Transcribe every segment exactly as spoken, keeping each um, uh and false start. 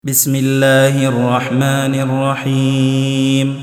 بسم الله الرحمن الرحيم.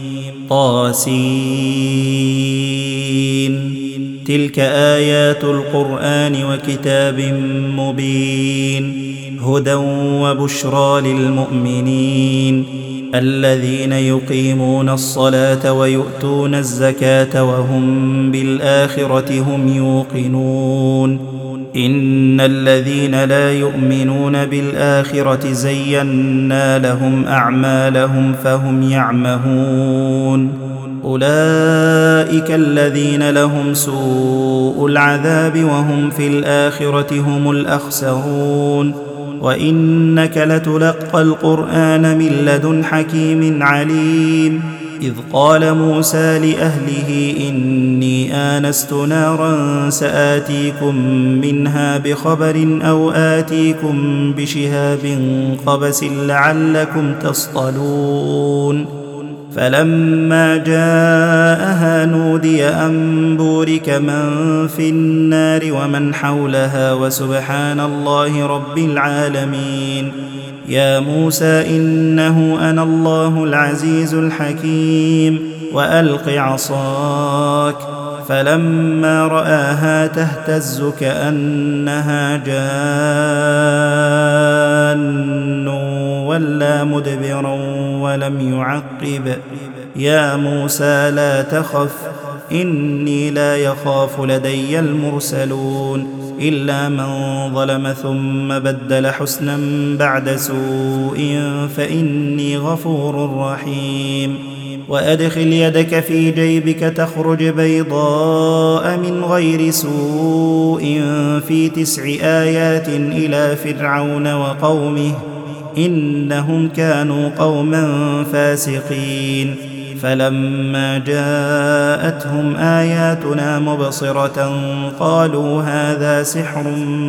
طاسين. تلك آيات القرآن وكتاب مبين، هدى وبشرى للمؤمنين الذين يقيمون الصلاة ويؤتون الزكاة وهم بالآخرة هم يوقنون. إن الذين لا يؤمنون بالآخرة زينا لهم أعمالهم فهم يعمهون. أولئك الذين لهم سوء العذاب وهم في الآخرة هم الأخسرون. وإنك لتلقى القرآن من لدن حكيم عليم. إذ قال موسى لأهله إني آنست نارا سآتيكم منها بخبر أو آتيكم بشهاب قبس لعلكم تصطلون. فلما جاءها نودي أن بورك من في النار ومن حولها وسبحان الله رب العالمين. يا موسى إنه أنا الله العزيز الحكيم وألق عصاك. فلما رآها تهتز كأنها جان ولى مدبرا ولم يعقب. يا موسى لا تخف إني لا يخاف لدي المرسلون إلا من ظلم ثم بدل حسنا بعد سوء فإني غفور رحيم. وأدخل يدك في جيبك تخرج بيضاء من غير سوء في تسع آيات إلى فرعون وقومه إنهم كانوا قوما فاسقين. فلما جاءتهم آياتنا مبصرة قالوا هذا سحر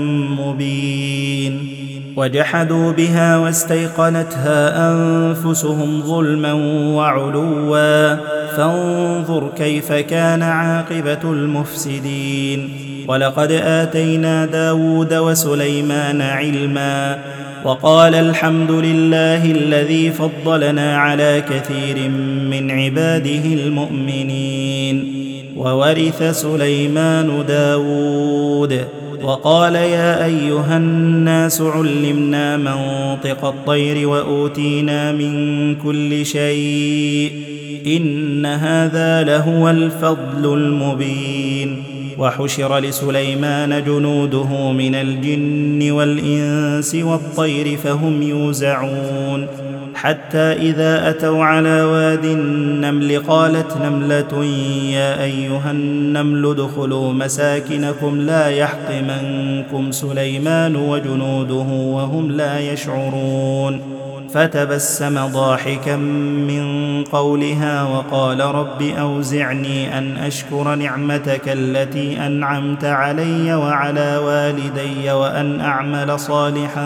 مبين. وجحدوا بها واستيقنتها أنفسهم ظلما وعلوا فانظر كيف كان عاقبة المفسدين. ولقد آتينا داود وسليمان علما وقال الحمد لله الذي فضلنا على كثير من عباده المؤمنين. وورث سليمان داود وقال يا أيها الناس علمنا منطق الطير وأوتينا من كل شيء إن هذا لهو الفضل المبين. وحشر لسليمان جنوده من الجن والإنس والطير فهم يوزعون. حتى إذا أتوا على واد النمل قالت نملة يا أيها النمل ادخلوا مساكنكم لا يحطمنكم سليمان وجنوده وهم لا يشعرون. فتبسم ضاحكا من قولها وقال رب أوزعني أن أشكر نعمتك التي أنعمت علي وعلى والدي وأن أعمل صالحا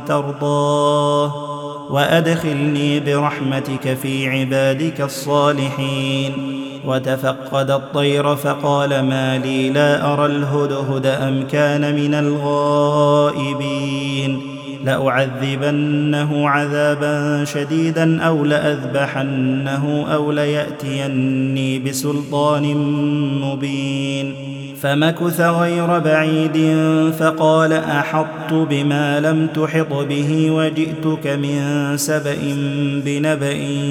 ترضاه وأدخلني برحمتك في عبادك الصالحين. وتفقد الطير فقال ما لي لا أرى الهدهد أم كان من الغائبين. لأعذبنه عذابا شديدا أو لأذبحنه أو ليأتيني بسلطان مبين. فمكث غير بعيد فقال أحطت بما لم تحط به وجئتك من سبأ بنبأ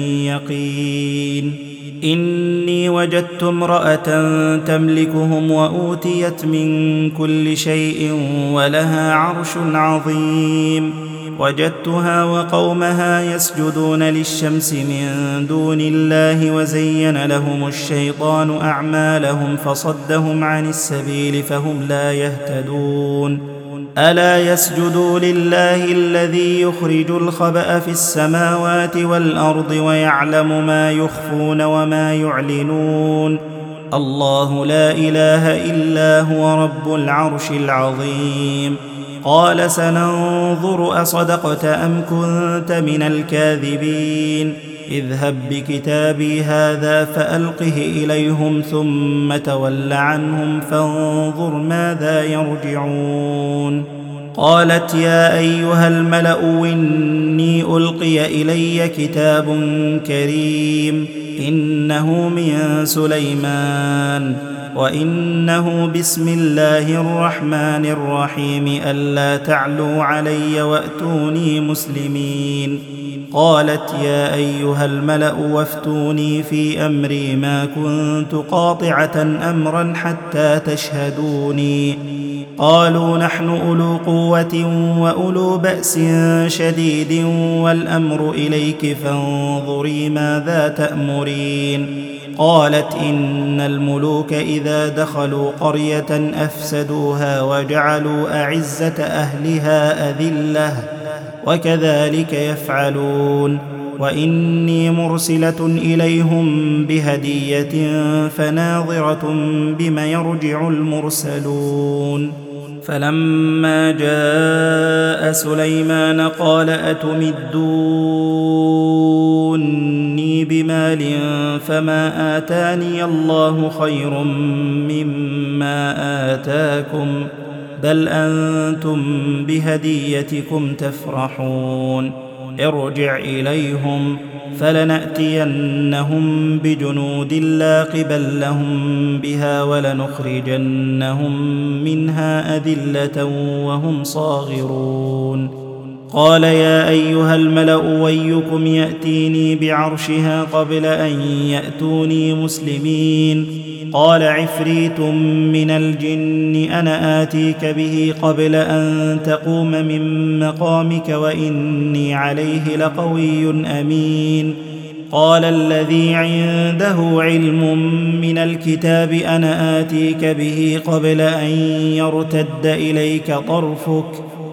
يقين. إني وجدت امرأة تملكهم وأوتيت من كل شيء ولها عرش عظيم. وجدتها وقومها يسجدون للشمس من دون الله وزين لهم الشيطان أعمالهم فصدهم عن السبيل فهم لا يهتدون. ألا يسجدوا لله الذي يخرج الخبأ في السماوات والأرض ويعلم ما يخفون وما يعلنون. الله لا إله إلا هو رب العرش العظيم. قال سننظر أصدقت أم كنت من الكاذبين. اذهب بكتابي هذا فألقه إليهم ثم تول عنهم فانظر ماذا يرجعون. قالت يا أيها الملأ إني ألقي إلي كتاب كريم إنه من سليمان وإنه بسم الله الرحمن الرحيم ألا تعلوا علي وأتوني مسلمين. قالت يا أيها الملأ وافتوني في أمري ما كنت قاطعة أمرا حتى تشهدوني. قالوا نحن أولو قوة وأولو بأس شديد والأمر إليك فانظري ماذا تأمرين. قالت إن الملوك إذا دخلوا قرية أفسدوها وجعلوا أعزة أهلها أذلة وكذلك يفعلون وإني مرسلة إليهم بهدية فناظرة بم يرجع المرسلون. فلما جاء سليمان قال أتمدوني بمال فما آتاني الله خير مما آتاكم بل أنتم بهديتكم تفرحون. ارجع إليهم فلنأتينهم بجنود لا قبل لهم بها ولنخرجنهم منها أذلة وهم صاغرون. قال يا أيها الملأ ويكم يأتيني بعرشها قبل أن يأتوني مسلمين. قال عفريت من الجن أنا آتيك به قبل أن تقوم من مقامك وإني عليه لقوي أمين. قال الذي عنده علم من الكتاب أنا آتيك به قبل أن يرتد إليك طرفك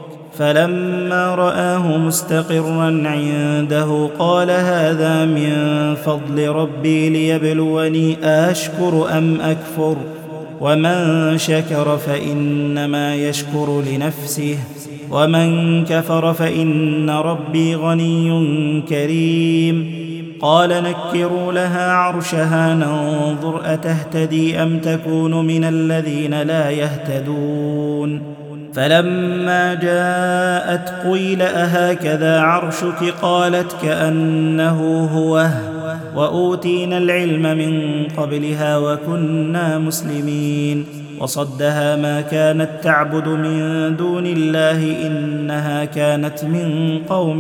فلما رآه مستقرا عنده قال هذا من فضل ربي ليبلوني أشكر أم أكفر ومن شكر فإنما يشكر لنفسه ومن كفر فإن ربي غني كريم. قال نكروا لها عرشها ننظر أتهتدي أم تكون من الذين لا يهتدون. فلما جاءت قيل أهكذا عرشك قالت كأنه هو وأوتينا العلم من قبلها وكنا مسلمين. وصدها ما كانت تعبد من دون الله إنها كانت من قوم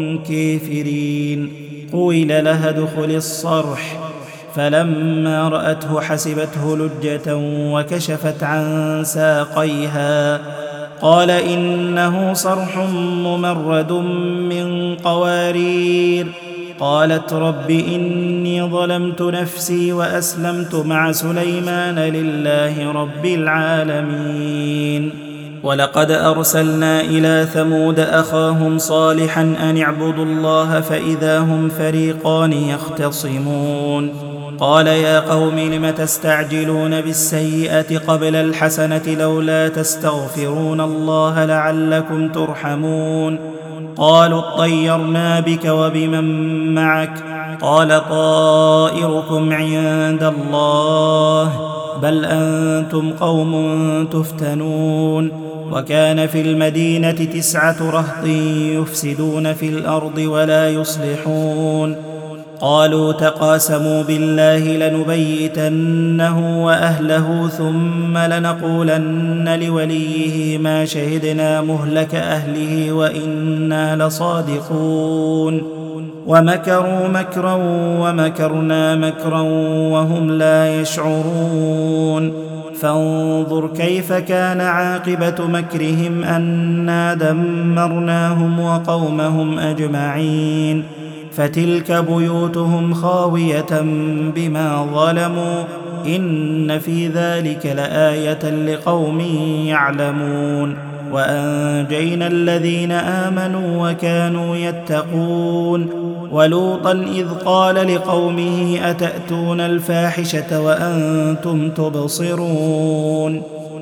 كافرين. قيل لها ادخل الصرح فلما رأته حسبته لجة وكشفت عن ساقيها قال إنه صرح ممرد من قوارير. قالت رب إني ظلمت نفسي وأسلمت مع سليمان لله رب العالمين. ولقد أرسلنا إلى ثمود أخاهم صالحا أن اعبدوا الله فإذا هم فريقان يختصمون. قال يا قوم لم تستعجلون بالسيئة قبل الحسنة لولا تستغفرون الله لعلكم ترحمون. قالوا اطيرنا بك وبمن معك قال طائركم عند الله بل أنتم قوم تفتنون. وكان في المدينة تسعة رهط يفسدون في الأرض ولا يصلحون. قالوا تقاسموا بالله لنبيتنه وأهله ثم لنقولن لوليه ما شهدنا مهلك أهله وإنا لصادقون. ومكروا مكرا ومكرنا مكرا وهم لا يشعرون. فانظر كيف كان عاقبة مكرهم أنا دمرناهم وقومهم أجمعين. فتلك بيوتهم خاوية بما ظلموا إن في ذلك لآية لقوم يعلمون. وأنجينا الذين آمنوا وكانوا يتقون. ولوطا إذ قال لقومه أتأتون الفاحشة وأنتم تبصرون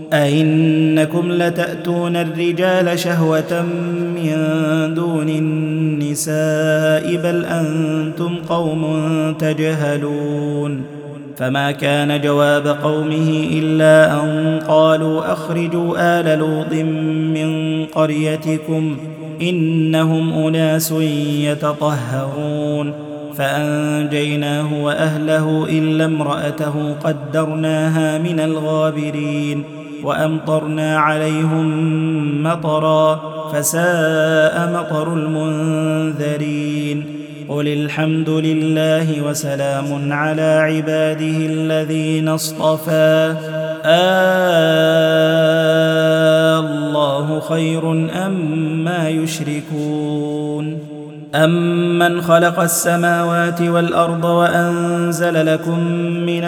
أئنكم لتأتون الرجال شهوة من دون النساء بل أنتم قوم تجهلون. فما كان جواب قومه إلا أن قالوا أخرجوا آل لوط من قريتكم إنهم أناس يتطهرون فأنجيناه وأهله إلا امرأته قدرناها من الغابرين وأمطرنا عليهم مطرا فساء مطر المنذرين قل الحمد لله وسلام على عباده الذين اصطفى الله خير أما يشركون أمن خلق السماوات والأرض وأنزل لكم من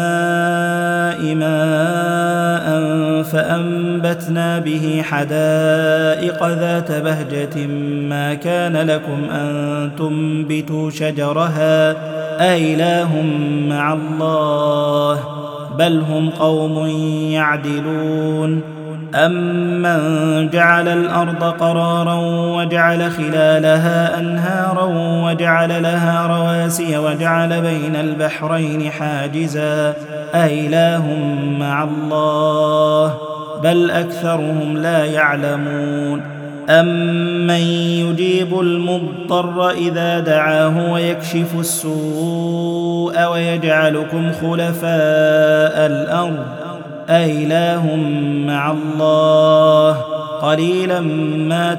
السماء ماء فأنبتنا به حدائق ذات بهجة ما كان لكم أن تنبتوا شجرها أإله مع الله بل هم قوم يعدلون أمن جعل الأرض قرارا وجعل خلالها أنهارا وجعل لها رواسي وجعل بين البحرين حاجزا أإله مع الله بل أكثرهم لا يعلمون أمن يجيب المضطر إذا دعاه ويكشف السوء ويجعلكم خلفاء الأرض أإله مع الله قليلا ما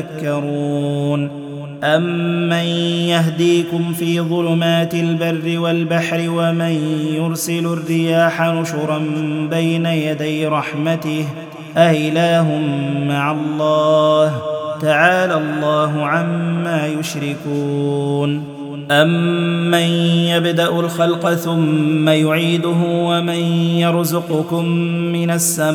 تذكرون أمن يهديكم في ظلمات البر والبحر ومن يرسل الرياح نشرا بين يدي رحمته أإله مع الله تعالى الله عما يشركون أمن يبدأ الخلق ثم يعيده ومن يرزقكم من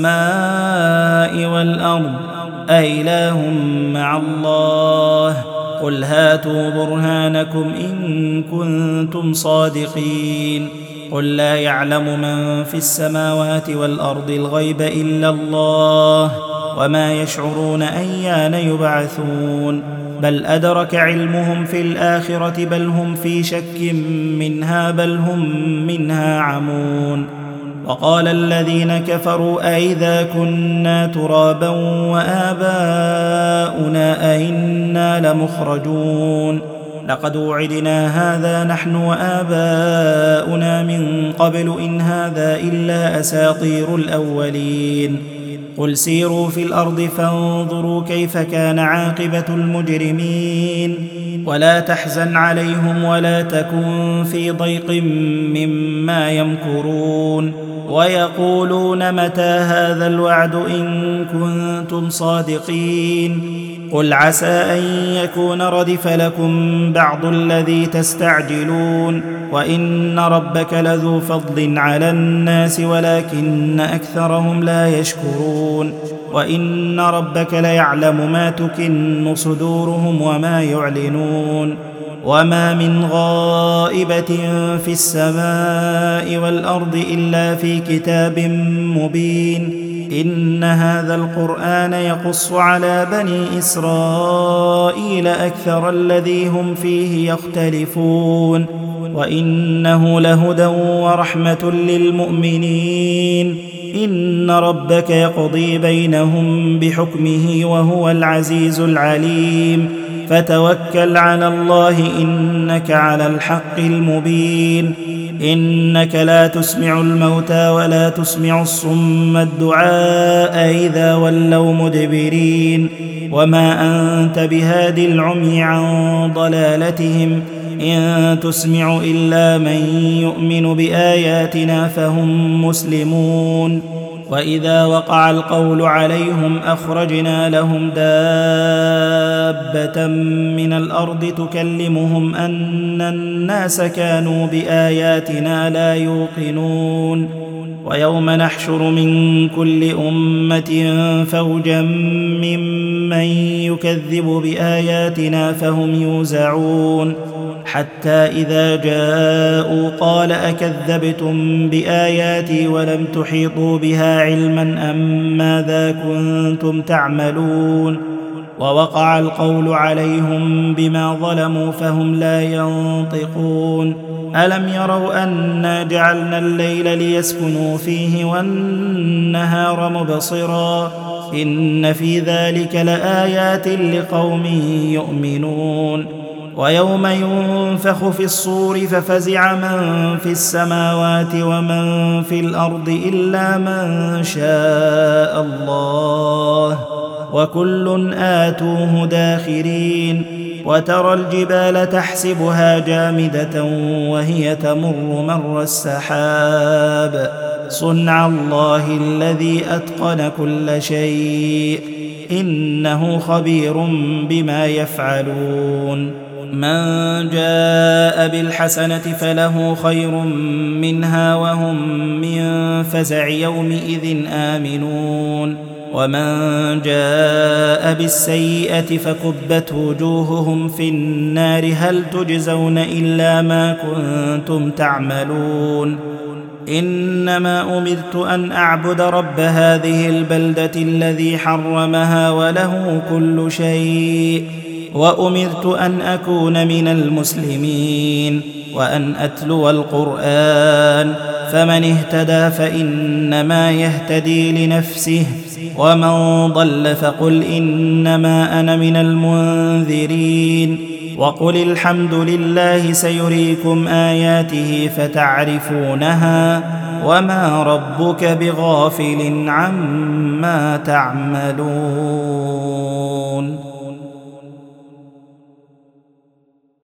السماء والأرض أإله مع الله قل هاتوا برهانكم إن كنتم صادقين قل لا يعلم من في السماوات والأرض الغيب إلا الله وما يشعرون أيان يبعثون بل أدرك علمهم في الآخرة بل هم في شك منها بل هم منها عمون وقال الذين كفروا أئذا كنا ترابا وآباؤنا أئنا لمخرجون لقد وعدنا هذا نحن وآباؤنا من قبل إن هذا إلا أساطير الأولين قل سيروا في الأرض فانظروا كيف كان عاقبة المجرمين ولا تحزن عليهم ولا تكن في ضيق مما يمكرون ويقولون متى هذا الوعد إن كنتم صادقين قل عسى أن يكون ردف لكم بعض الذي تستعجلون وإن ربك لذو فضل على الناس ولكن أكثرهم لا يشكرون وإن ربك ليعلم ما تكن صدورهم وما يعلنون وما من غائبة في السماء والأرض إلا في كتاب مبين إن هذا القرآن يقص على بني إسرائيل أكثر الذي هم فيه يختلفون وإنه لهدى ورحمة للمؤمنين إن ربك يقضي بينهم بحكمه وهو العزيز العليم فتوكل على الله إنك على الحق المبين إنك لا تسمع الموتى ولا تسمع الصم الدعاء إذا ولوا مدبرين وما أنت بهاد العمي عن ضلالتهم إن تسمع إلا من يؤمن بآياتنا فهم مسلمون وإذا وقع القول عليهم أخرجنا لهم دابة من الأرض تكلمهم أن الناس كانوا بآياتنا لا يوقنون ويوم نحشر من كل أمة فوجا ممن يكذب بآياتنا فهم يوزعون حتى إذا جاءوا قال أكذبتم بآياتي ولم تحيطوا بها علما أم ماذا كنتم تعملون ووقع القول عليهم بما ظلموا فهم لا ينطقون ألم يروا أنا جعلنا الليل ليسكنوا فيه والنهار مبصرا إن في ذلك لآيات لقوم يؤمنون ويوم ينفخ في الصور ففزع من في السماوات ومن في الأرض إلا من شاء الله وكل آتوه داخرين وترى الجبال تحسبها جامدة وهي تمر مر السحاب صنع الله الذي أتقن كل شيء إنه خبير بما يفعلون من جاء بالحسنة فله خير منها وهم من فزع يومئذ آمنون ومن جاء بالسيئة فكبت وجوههم في النار هل تجزون إلا ما كنتم تعملون إنما أمرت أن أعبد رب هذه البلدة الذي حرمها وله كل شيء وأمرت أن أكون من المسلمين وأن أتلو القرآن فمن اهتدى فإنما يهتدي لنفسه ومن ضل فقل إنما أنا من المنذرين وقل الحمد لله سيريكم آياته فتعرفونها وما ربك بغافل عما تعملون.